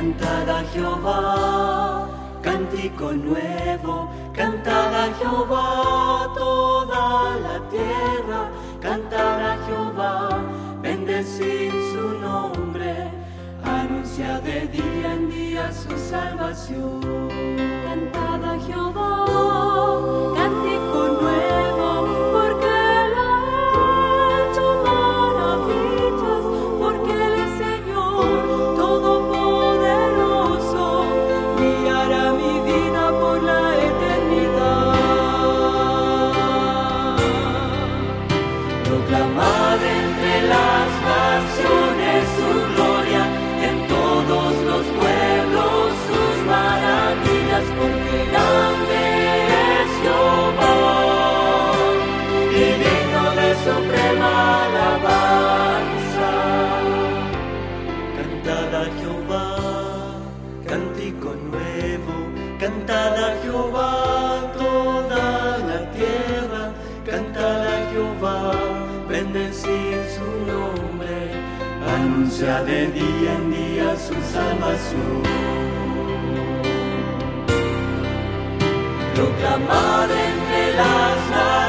Cantad a Jehová, cántico nuevo, cantad a Jehová toda la tierra, cantad a Jehová, bendecid su nombre, anuncia de día en día su salvación. Cantad a Jehová, cántico nuevo, porque Él ha hecho maravillas, porque Él es Señor todopoderoso, guiará mi vida por la eternidad. Proclamad entre las naciones su gloria, en todos los pueblos sus maravillas, porque grande es Jehová y digno de suprema alabanza. Cantad a Jehová, cántico nuevo, cantad a Jehová toda la tierra, cantad a Jehová, bendecid su nombre, anuncia de día en día su salvación. Proclamad entre las naciones